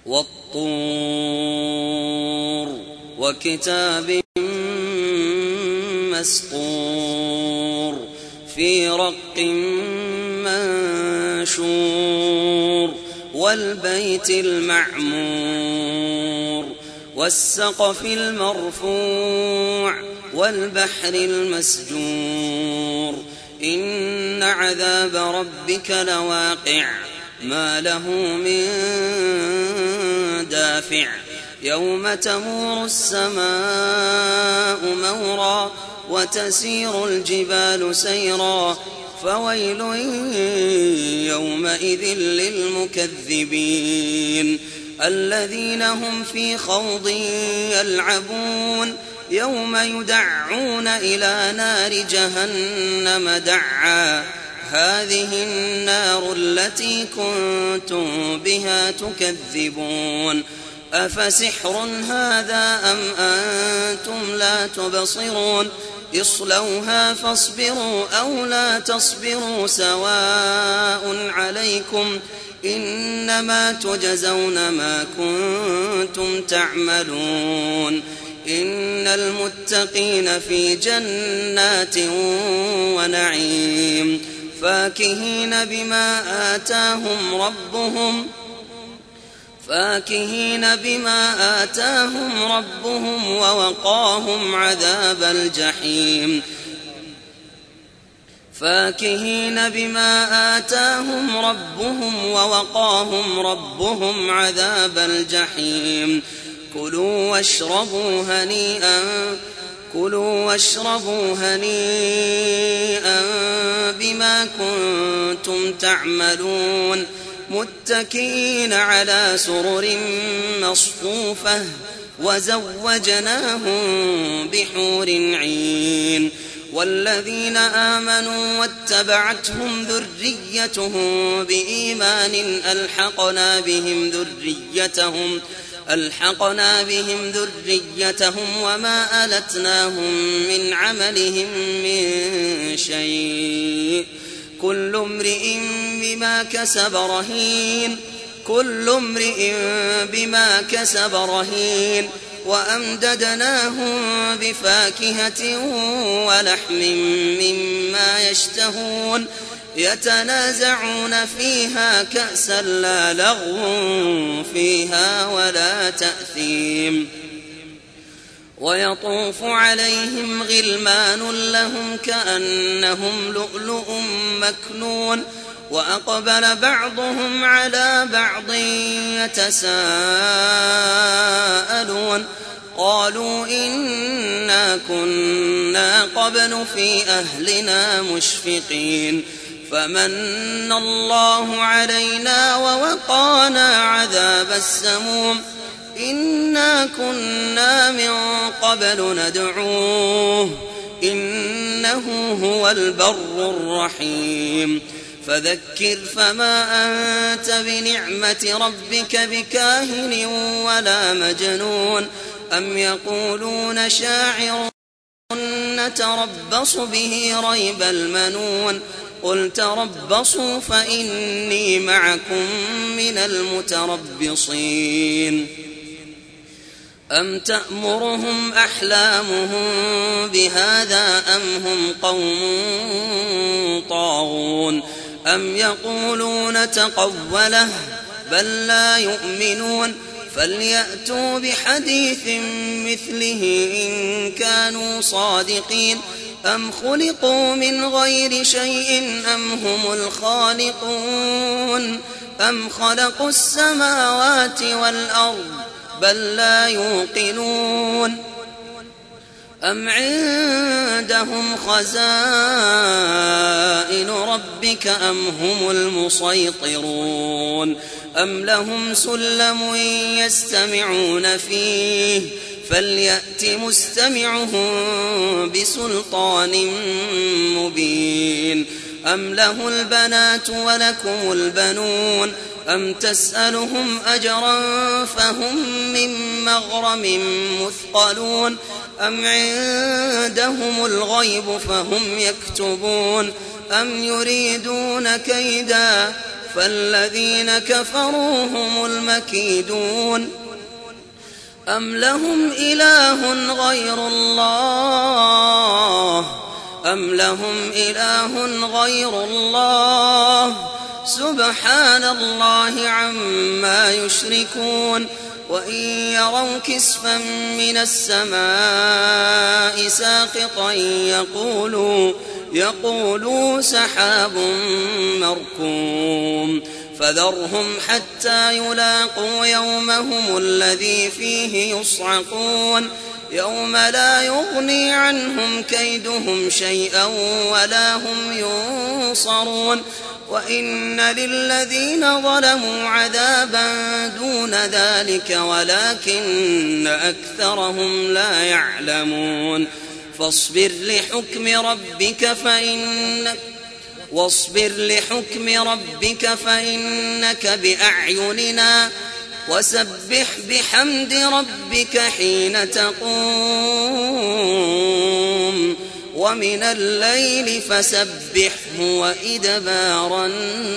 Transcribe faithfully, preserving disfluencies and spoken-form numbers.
وَالطُّورِ وَكِتَابٍ مَّسْطُورٍ فِي رَقٍّ مَّنشُورٍ وَالْبَيْتِ الْمَعْمُورِ وَالسَّقْفِ الْمَرْفُوعِ وَالْبَحْرِ الْمَسْجُورِ إِنَّ عَذَابَ رَبِّكَ لَوَاقِعٌ مَا لَهُ مِن دَافِعٍ يَوْمَ تَمُورُ السَّمَاءُ مَوْرًا وَتَسِيرُ الْجِبَالُ سَيْرًا فَوَيْلٌ يَوْمَئِذٍ لِّلْمُكَذِّبِينَ الَّذِينَ هُمْ فِي خَوْضٍ يَلْعَبُونَ يَوْمَ يُدَعُّونَ إِلَى نَارِ جَهَنَّمَ دَعًّا هَٰذِهِ النَّارُ الَّتِي كُنتُم بِهَا تُكَذِّبُونَ أَفَسِحْرٌ هَٰذَا أَمْ أَنتُمْ لَا تُبْصِرُونَ اصْلَوْهَا فاصْبِرُوا أَوْ لَا تَصْبِرُوا سَوَاءٌ عَلَيْكُمْ إِنَّمَا تُجْزَوْنَ مَا كُنتُمْ تَعْمَلُونَ إِنَّ الْمُتَّقِينَ في جَنَّاتٍ وَنَعِيمٍ فَاكِهِينَ بِمَا آتَاهُمْ رَبُّهُمْ فاكهين بما آتاهم ربهم ووقاهم عذاب الجحيم فاكهين بما آتاهم ربهم ووقاهم ربهم عذاب الجحيم كلوا واشربوا هنيئا كلوا واشربوا هنيئا بما كنتم تعملون متكئين على سرر مصفوفة وزوجناهم بحور عين والذين آمنوا واتبعتهم ذريتهم بإيمان ألحقنا بهم ذريتهم ألحقنا بهم ذريتهم وما ألتناهم من عملهم من شيء كل امرئ بما كسب رهين كل امرئ بما كسب رهين وأمددناهم بفاكهة ولحم مما يشتهون يتنازعون فيها كأسا لا لغو فيها ولا تأثيم ويطوف عليهم غلمان لهم كأنهم لؤلؤ مكنون وأقبل بعضهم على بعض يتساءلون قالوا إنا كنا قبل في أهلنا مشفقين فمن الله علينا ووقانا عذاب السموم إنا كنا من قبل ندعوه إنه هو البر الرحيم فذكر فما أنت بنعمة ربك بكاهن ولا مجنون أم يقولون شاعر نتربص به ريب المنون قل تربصوا فإني معكم من المتربصين أم تأمرهم أحلامهم بهذا أم هم قوم طاغون أم يقولون تقوله بل لا يؤمنون فليأتوا بحديث مثله إن كانوا صادقين أم خلقوا من غير شيء أم هم الخالقون أم خلقوا السماوات والأرض بل لا يوقنون أم عندهم خزائن ربك أم هم المسيطرون أم لهم سلم يستمعون فيه فليأت مستمعهم بسلطان مبين أم له البنات ولكم البنون أم تسألهم أجرا فهم من مغرم مثقلون أم عندهم الغيب فهم يكتبون أم يريدون كيدا فالذين كفروا هم المكيدون أم لهم إله غير الله أم لهم إله غير الله سبحان الله عما يشركون وإن يروا كسفا من السماء ساقطا يقولوا, يقولوا سحاب مركوم فذرهم حتى يلاقوا يومهم الذي فيه يصعقون يوم لا يغني عنهم كيدهم شيئا ولا هم ينصرون وإن للذين ظلموا عذابا دون ذلك ولكن أكثرهم لا يعلمون فاصبر لحكم ربك فإنك واصبر لحكم ربك فإنك بأعيننا وسبح بحمد ربك حين تقوم ومن الليل فسبحه وإدبار النجوم.